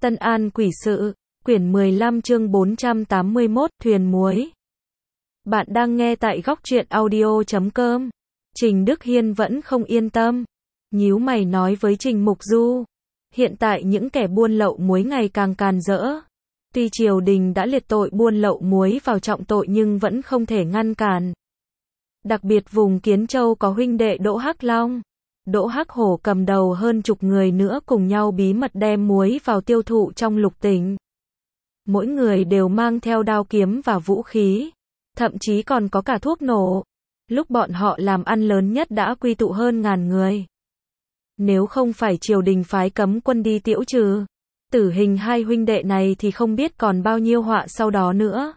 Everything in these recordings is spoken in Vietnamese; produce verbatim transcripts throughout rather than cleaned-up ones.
Tân An Quỷ Sự, quyển mười lăm chương bốn trăm tám mươi mốt, thuyền muối. Bạn đang nghe tại góc truyện audio chấm com. Trình Đức Hiên vẫn không yên tâm. Nhíu mày nói với Trình Mục Du. Hiện tại những kẻ buôn lậu muối ngày càng càn rỡ. Tuy triều đình đã liệt tội buôn lậu muối vào trọng tội nhưng vẫn không thể ngăn cản. Đặc biệt vùng Kiến Châu có huynh đệ Đỗ Hắc Long, Đỗ Hắc Hổ cầm đầu hơn chục người nữa cùng nhau bí mật đem muối vào tiêu thụ trong lục tỉnh. Mỗi người đều mang theo đao kiếm và vũ khí, thậm chí còn có cả thuốc nổ. Lúc bọn họ làm ăn lớn nhất đã quy tụ hơn ngàn người. Nếu không phải triều đình phái cấm quân đi tiễu trừ tử hình hai huynh đệ này thì không biết còn bao nhiêu họa sau đó nữa.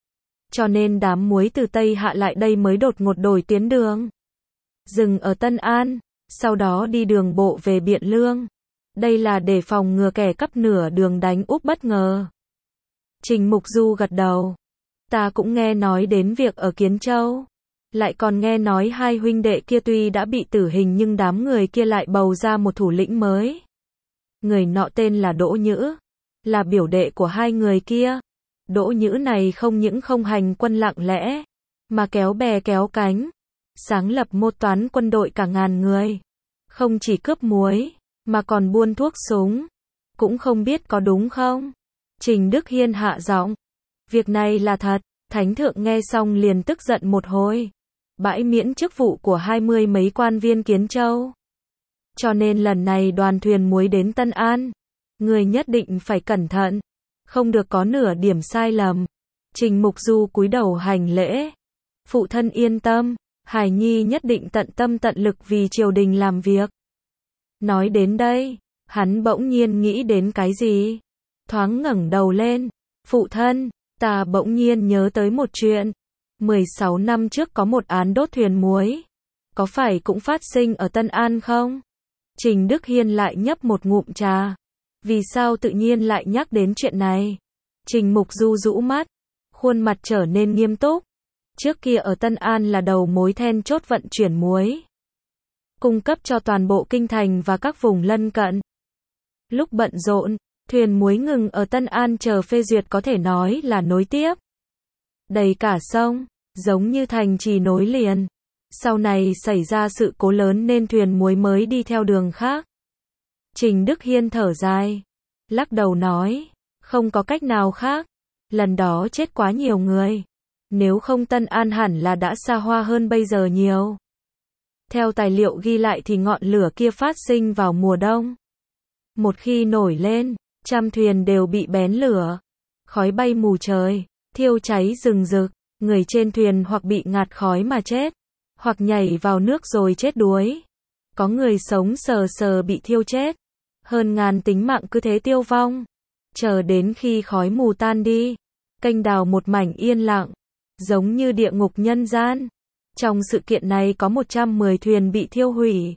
Cho nên đám muối từ Tây Hạ lại đây mới đột ngột đổi tuyến đường. Dừng ở Tân An, sau đó đi đường bộ về Biện Lương. Đây là để phòng ngừa kẻ cắp nửa đường đánh úp bất ngờ. Trình Mục Du gật đầu. Ta cũng nghe nói đến việc ở Kiến Châu. Lại còn nghe nói hai huynh đệ kia tuy đã bị tử hình nhưng đám người kia lại bầu ra một thủ lĩnh mới. Người nọ tên là Đỗ Nhữ, là biểu đệ của hai người kia. Đỗ Nhữ này không những không hành quân lặng lẽ, mà kéo bè kéo cánh, sáng lập một toán quân đội cả ngàn người. Không chỉ cướp muối, mà còn buôn thuốc súng. Cũng không biết có đúng không? Trình Đức Hiên hạ giọng. Việc này là thật. Thánh thượng nghe xong liền tức giận một hồi. Bãi miễn chức vụ của hai mươi mấy quan viên Kiến Châu. Cho nên lần này đoàn thuyền muối đến Tân An, người nhất định phải cẩn thận, không được có nửa điểm sai lầm. Trình Mục Du cúi đầu hành lễ. Phụ thân yên tâm, Hải Nhi nhất định tận tâm tận lực vì triều đình làm việc. Nói đến đây, hắn bỗng nhiên nghĩ đến cái gì? Thoáng ngẩng đầu lên. Phụ thân, ta bỗng nhiên nhớ tới một chuyện. mười sáu năm trước có một án đốt thuyền muối. Có phải cũng phát sinh ở Tân An không? Trình Đức Hiên lại nhấp một ngụm trà. Vì sao tự nhiên lại nhắc đến chuyện này? Trình Mục Du rũ mắt, khuôn mặt trở nên nghiêm túc. Trước kia ở Tân An là đầu mối then chốt vận chuyển muối, cung cấp cho toàn bộ kinh thành và các vùng lân cận. Lúc bận rộn, thuyền muối ngừng ở Tân An chờ phê duyệt có thể nói là nối tiếp. Đầy cả sông, giống như thành trì nối liền. Sau này xảy ra sự cố lớn nên thuyền muối mới đi theo đường khác. Trình Đức Hiên thở dài, lắc đầu nói, không có cách nào khác. Lần đó chết quá nhiều người. Nếu không Tân An hẳn là đã xa hoa hơn bây giờ nhiều. Theo tài liệu ghi lại thì ngọn lửa kia phát sinh vào mùa đông. Một khi nổi lên, trăm thuyền đều bị bén lửa. Khói bay mù trời, thiêu cháy rừng rực. Người trên thuyền hoặc bị ngạt khói mà chết, hoặc nhảy vào nước rồi chết đuối. Có người sống sờ sờ bị thiêu chết. Hơn ngàn tính mạng cứ thế tiêu vong. Chờ đến khi khói mù tan đi, kênh đào một mảnh yên lặng, giống như địa ngục nhân gian. Trong sự kiện này có một trăm mười thuyền bị thiêu hủy,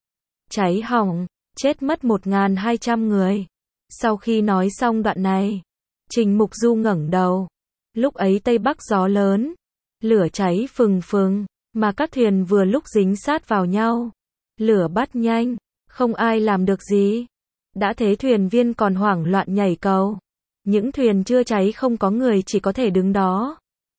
cháy hỏng, chết mất một nghìn hai trăm người. Sau khi nói xong đoạn này, Trình Mục Du ngẩng đầu. Lúc ấy Tây Bắc gió lớn, lửa cháy phừng phừng, mà các thuyền vừa lúc dính sát vào nhau. Lửa bắt nhanh, không ai làm được gì. Đã thế thuyền viên còn hoảng loạn nhảy cầu. Những thuyền chưa cháy không có người chỉ có thể đứng đó.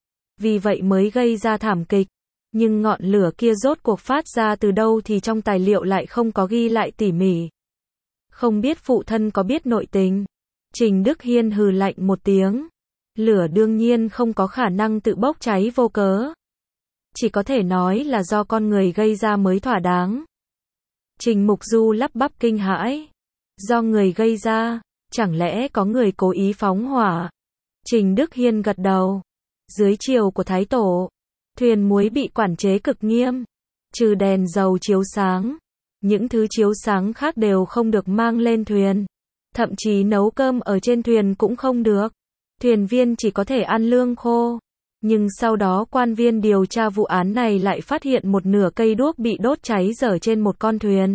Vì vậy mới gây ra thảm kịch. Nhưng ngọn lửa kia rốt cuộc phát ra từ đâu thì trong tài liệu lại không có ghi lại tỉ mỉ. Không biết phụ thân có biết nội tình? Trình Đức Hiên hừ lạnh một tiếng. Lửa đương nhiên không có khả năng tự bốc cháy vô cớ. Chỉ có thể nói là do con người gây ra mới thỏa đáng. Trình Mục Du lắp bắp kinh hãi. Do người gây ra, chẳng lẽ có người cố ý phóng hỏa? Trình Đức Hiên gật đầu. Dưới triều của Thái Tổ, thuyền muối bị quản chế cực nghiêm. Trừ đèn dầu chiếu sáng, những thứ chiếu sáng khác đều không được mang lên thuyền. Thậm chí nấu cơm ở trên thuyền cũng không được. Thuyền viên chỉ có thể ăn lương khô. Nhưng sau đó quan viên điều tra vụ án này lại phát hiện một nửa cây đuốc bị đốt cháy dở trên một con thuyền.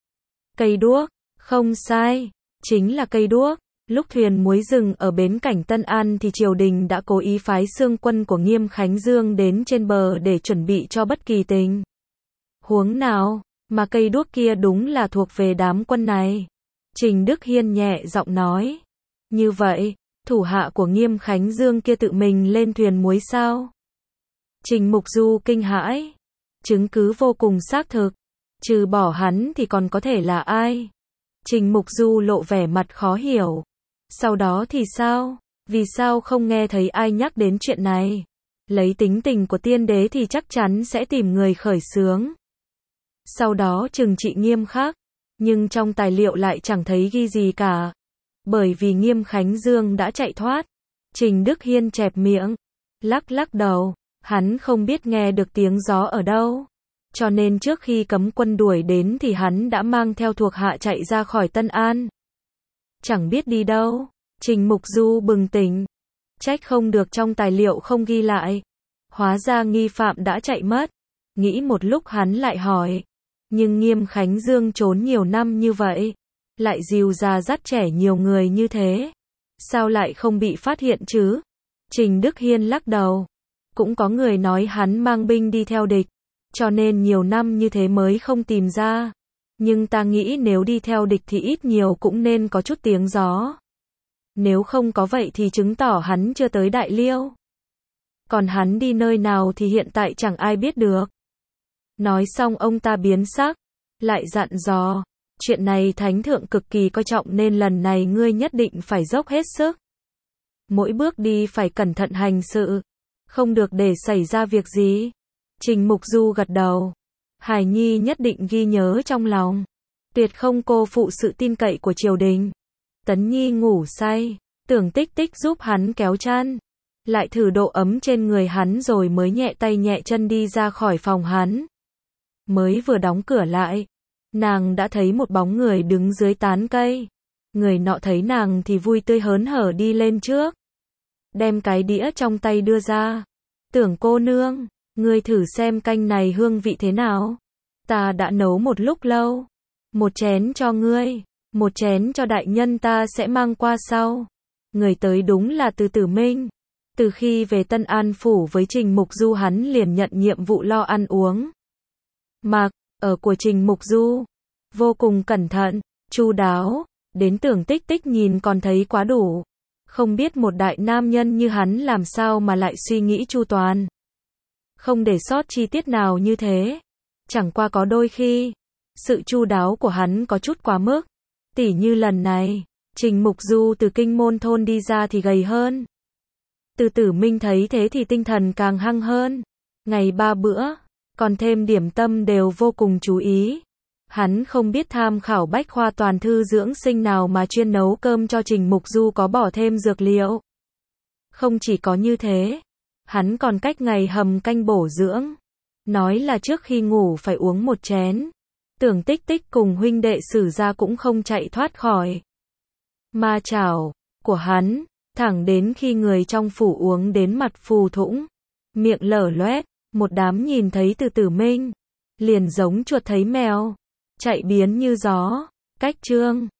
Cây đuốc, không sai, chính là cây đuốc. Lúc thuyền muối dừng ở bến cảnh Tân An thì triều đình đã cố ý phái xương quân của Nghiêm Khánh Dương đến trên bờ để chuẩn bị cho bất kỳ tình huống nào, mà cây đuốc kia đúng là thuộc về đám quân này. Trình Đức Hiên nhẹ giọng nói, Như vậy, thủ hạ của Nghiêm Khánh Dương kia tự mình lên thuyền muối sao? Trình Mục Du kinh hãi. Chứng cứ vô cùng xác thực. Trừ bỏ hắn thì còn có thể là ai? Trình Mục Du lộ vẻ mặt khó hiểu. Sau đó thì sao? Vì sao không nghe thấy ai nhắc đến chuyện này? Lấy tính tình của tiên đế thì chắc chắn sẽ tìm người khởi xướng. Sau đó trừng trị nghiêm khắc. Nhưng trong tài liệu lại chẳng thấy ghi gì cả. Bởi vì Nghiêm Khánh Dương đã chạy thoát. Trình Đức Hiên chẹp miệng. Lắc lắc đầu. Hắn không biết nghe được tiếng gió ở đâu. Cho nên trước khi cấm quân đuổi đến thì hắn đã mang theo thuộc hạ chạy ra khỏi Tân An. Chẳng biết đi đâu. Trình Mục Du bừng tỉnh. Trách không được trong tài liệu không ghi lại. Hóa ra nghi phạm đã chạy mất. Nghĩ một lúc hắn lại hỏi. Nhưng Nghiêm Khánh Dương trốn nhiều năm như vậy. Lại dìu già dắt trẻ nhiều người như thế. Sao lại không bị phát hiện chứ? Trình Đức Hiên lắc đầu. Cũng có người nói hắn mang binh đi theo địch. Cho nên nhiều năm như thế mới không tìm ra. Nhưng ta nghĩ nếu đi theo địch thì ít nhiều cũng nên có chút tiếng gió. Nếu không có vậy thì chứng tỏ hắn chưa tới Đại Liêu. Còn hắn đi nơi nào thì hiện tại chẳng ai biết được. Nói xong ông ta biến sắc. Lại dặn dò. Chuyện này thánh thượng cực kỳ coi trọng nên lần này ngươi nhất định phải dốc hết sức. Mỗi bước đi phải cẩn thận hành sự. Không được để xảy ra việc gì. Trình Mục Du gật đầu. Hải Nhi nhất định ghi nhớ trong lòng. Tuyệt không cô phụ sự tin cậy của triều đình. Tấn Nhi ngủ say. Tưởng Tích Tích giúp hắn kéo chăn. Lại thử độ ấm trên người hắn rồi mới nhẹ tay nhẹ chân đi ra khỏi phòng hắn. Mới vừa đóng cửa lại. Nàng đã thấy một bóng người đứng dưới tán cây. Người nọ thấy nàng thì vui tươi hớn hở đi lên trước. Đem cái đĩa trong tay đưa ra. Tưởng cô nương, ngươi thử xem canh này hương vị thế nào. Ta đã nấu một lúc lâu. Một chén cho ngươi, một chén cho đại nhân ta sẽ mang qua sau. Người tới đúng là Từ Tử Minh. Từ khi về Tân An Phủ với Trình Mục Du hắn liền nhận nhiệm vụ lo ăn uống. Mặc, ở của Trình Mục Du. Vô cùng cẩn thận, chu đáo, đến Tưởng Tích Tích nhìn còn thấy quá đủ. Không biết một đại nam nhân như hắn làm sao mà lại suy nghĩ chu toàn. Không để sót chi tiết nào như thế. Chẳng qua có đôi khi, sự chu đáo của hắn có chút quá mức. Tỉ như lần này, Trình Mục Du từ Kinh Môn Thôn đi ra thì gầy hơn. Từ Tử Minh thấy thế thì tinh thần càng hăng hơn. Ngày ba bữa, còn thêm điểm tâm đều vô cùng chú ý. Hắn không biết tham khảo bách khoa toàn thư dưỡng sinh nào mà chuyên nấu cơm cho Trình Mục Du có bỏ thêm dược liệu. Không chỉ có như thế, hắn còn cách ngày hầm canh bổ dưỡng. Nói là trước khi ngủ phải uống một chén. Tưởng Tích Tích cùng huynh đệ Sử Gia cũng không chạy thoát khỏi ma chảo của hắn, thẳng đến khi người trong phủ uống đến mặt phù thủng, miệng lở loét, một đám nhìn thấy Từ Tử Minh, liền giống chuột thấy mèo, chạy biến như gió. Cách chương